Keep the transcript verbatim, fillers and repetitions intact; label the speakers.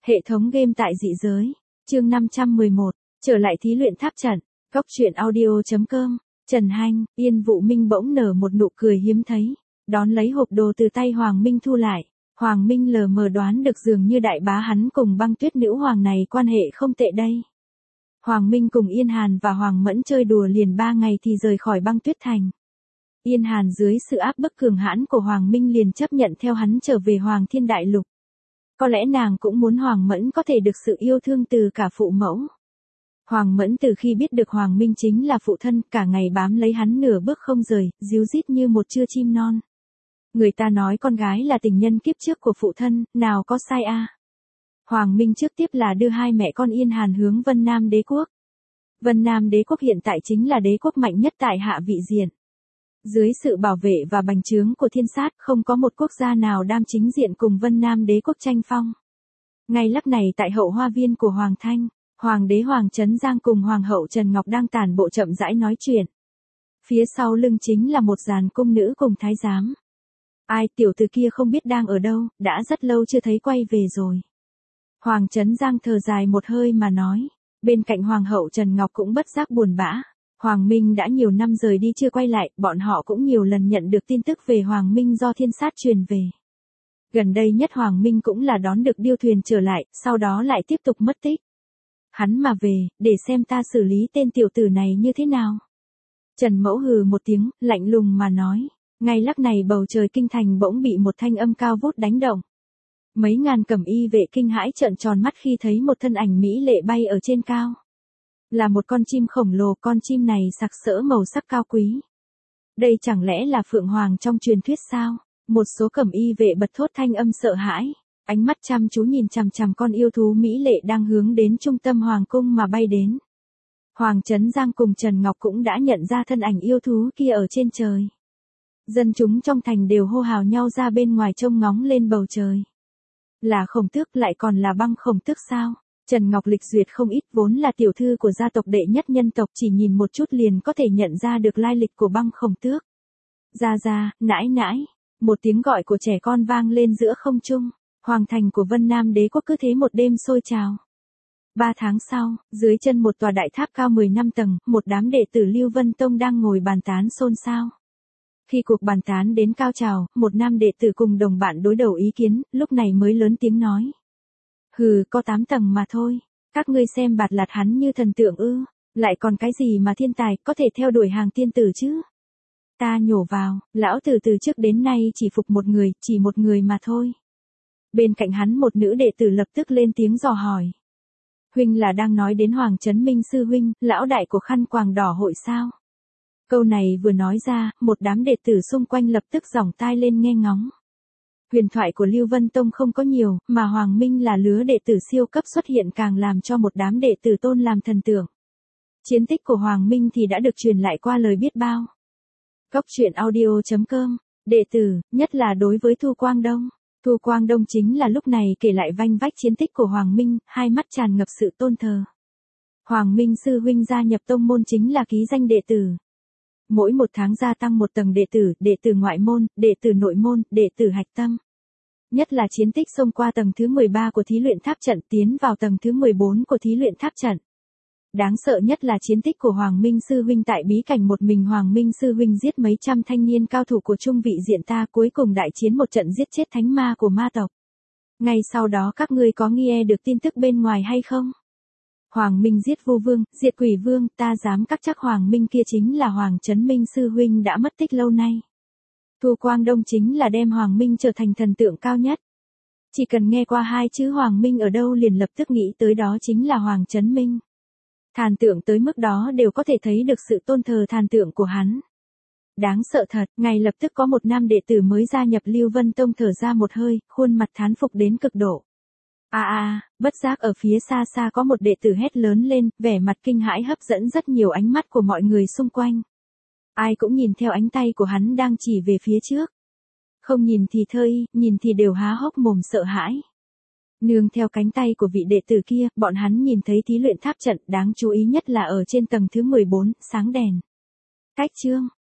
Speaker 1: Hệ thống game tại dị giới. Chương năm trăm mười một. Trở lại thí luyện tháp trận. Góc truyện audio chấm com. Trần Hanh, Yên Vũ Minh bỗng nở một nụ cười hiếm thấy. Đón lấy hộp đồ từ tay Hoàng Minh thu lại. Hoàng Minh lờ mờ đoán được dường như đại bá hắn cùng Băng Tuyết nữ hoàng này quan hệ không tệ đây. Hoàng Minh cùng Yên Hàn và Hoàng Mẫn chơi đùa liền ba ngày thì rời khỏi Băng Tuyết thành. Yên Hàn dưới sự áp bức cường hãn của Hoàng Minh liền chấp nhận theo hắn trở về Hoàng Thiên Đại Lục. Có lẽ nàng cũng muốn Hoàng Mẫn có thể được sự yêu thương từ cả phụ mẫu. Hoàng Mẫn từ khi biết được Hoàng Minh chính là phụ thân, cả ngày bám lấy hắn nửa bước không rời, díu dít như một trưa chim non. Người ta nói con gái là tình nhân kiếp trước của phụ thân, nào có sai a? À? Hoàng Minh trước tiếp là đưa hai mẹ con Yên Hàn hướng Vân Nam Đế quốc. Vân Nam Đế quốc hiện tại chính là đế quốc mạnh nhất tại Hạ Vị Diện. Dưới sự bảo vệ và bành trướng của thiên sát, không có một quốc gia nào đam chính diện cùng Vân Nam Đế quốc tranh phong. Ngay lúc này tại hậu hoa viên của Hoàng Thanh, Hoàng đế Hoàng Trấn Giang cùng Hoàng hậu Trần Ngọc đang tản bộ chậm rãi nói chuyện. Phía sau lưng chính là một dàn cung nữ cùng thái giám. Ai, tiểu tử kia không biết đang ở đâu, đã rất lâu chưa thấy quay về rồi. Hoàng Trấn Giang thở dài một hơi mà nói. Bên cạnh Hoàng hậu Trần Ngọc cũng bất giác buồn bã. Hoàng Minh đã nhiều năm rời đi chưa quay lại, bọn họ cũng nhiều lần nhận được tin tức về Hoàng Minh do thiên sát truyền về. Gần đây nhất Hoàng Minh cũng là đón được điêu thuyền trở lại, sau đó lại tiếp tục mất tích. Hắn mà về, để xem ta xử lý tên tiểu tử này như thế nào. Trần Mẫu hừ một tiếng, lạnh lùng mà nói. Ngay lúc này bầu trời kinh thành bỗng bị một thanh âm cao vút đánh động. Mấy ngàn cẩm y vệ kinh hãi trợn tròn mắt khi thấy một thân ảnh mỹ lệ bay ở trên cao. Là một con chim khổng lồ, con chim này sặc sỡ màu sắc cao quý. Đây chẳng lẽ là Phượng Hoàng trong truyền thuyết sao? Một số cẩm y vệ bật thốt thanh âm sợ hãi, ánh mắt chăm chú nhìn chằm chằm con yêu thú mỹ lệ đang hướng đến trung tâm hoàng cung mà bay đến. Hoàng Trấn Giang cùng Trần Ngọc cũng đã nhận ra thân ảnh yêu thú kia ở trên trời. Dân chúng trong thành đều hô hào nhau ra bên ngoài trông ngóng lên bầu trời. Là Khổng Tước, lại còn là Băng Khổng Tước sao? Trần Ngọc lịch duyệt không ít, vốn là tiểu thư của gia tộc đệ nhất nhân tộc, chỉ nhìn một chút liền có thể nhận ra được lai lịch của Băng Khổng Tước. Ra ra, nãi nãi, một tiếng gọi của trẻ con vang lên giữa không trung, hoàng thành của Vân Nam Đế quốc cứ thế một đêm sôi trào. Ba tháng sau, dưới chân một tòa đại tháp cao mười năm tầng, một đám đệ tử Lưu Vân Tông đang ngồi bàn tán xôn xao. Khi cuộc bàn tán đến cao trào, một nam đệ tử cùng đồng bạn đối đầu ý kiến, lúc này mới lớn tiếng nói. Hừ, có tám tầng mà thôi, các ngươi xem Bạt Lạt hắn như thần tượng ư, lại còn cái gì mà thiên tài, có thể theo đuổi hàng tiên tử chứ. Ta nhổ vào, lão tử từ trước đến nay chỉ phục một người, chỉ một người mà thôi. Bên cạnh hắn một nữ đệ tử lập tức lên tiếng dò hỏi. Huynh là đang nói đến Hoàng Trấn Minh sư huynh, lão đại của khăn quàng đỏ hội sao? Câu này vừa nói ra, một đám đệ tử xung quanh lập tức giỏng tai lên nghe ngóng. Huyền thoại của Lưu Vân Tông không có nhiều, mà Hoàng Minh là lứa đệ tử siêu cấp xuất hiện càng làm cho một đám đệ tử tôn làm thần tượng. Chiến tích của Hoàng Minh thì đã được truyền lại qua lời biết bao. Góc truyện audio chấm com. Đệ tử, nhất là đối với Thu Quang Đông. Thu Quang Đông chính là lúc này kể lại vanh vách chiến tích của Hoàng Minh, hai mắt tràn ngập sự tôn thờ. Hoàng Minh sư huynh gia nhập tông môn chính là ký danh đệ tử. Mỗi một tháng gia tăng một tầng đệ tử, đệ tử ngoại môn, đệ tử nội môn, đệ tử hạch tâm. Nhất là chiến tích xông qua tầng thứ mười ba của thí luyện tháp trận tiến vào tầng thứ mười bốn của thí luyện tháp trận. Đáng sợ nhất là chiến tích của Hoàng Minh sư huynh tại bí cảnh một mình Hoàng Minh sư huynh giết mấy trăm thanh niên cao thủ của trung vị diện ta, cuối cùng đại chiến một trận giết chết thánh ma của ma tộc. Ngay sau đó các ngươi có nghe được tin tức bên ngoài hay không? Hoàng Minh giết vô vương, diệt quỷ vương, ta dám các chắc Hoàng Minh kia chính là Hoàng Trấn Minh sư huynh đã mất tích lâu nay. Thu Quang Đông chính là đem Hoàng Minh trở thành thần tượng cao nhất. Chỉ cần nghe qua hai chữ Hoàng Minh ở đâu liền lập tức nghĩ tới đó chính là Hoàng Trấn Minh. Thần tượng tới mức đó đều có thể thấy được sự tôn thờ thần tượng của hắn. Đáng sợ thật, ngay lập tức có một nam đệ tử mới gia nhập Lưu Vân Tông thở ra một hơi, khuôn mặt thán phục đến cực độ. À à, bất giác ở phía xa xa có một đệ tử hét lớn lên, vẻ mặt kinh hãi hấp dẫn rất nhiều ánh mắt của mọi người xung quanh. Ai cũng nhìn theo ánh tay của hắn đang chỉ về phía trước. Không nhìn thì thơ y, nhìn thì đều há hốc mồm sợ hãi. Nương theo cánh tay của vị đệ tử kia, bọn hắn nhìn thấy thí luyện tháp trận, đáng chú ý nhất là ở trên tầng thứ mười bốn, sáng đèn. Cách chương,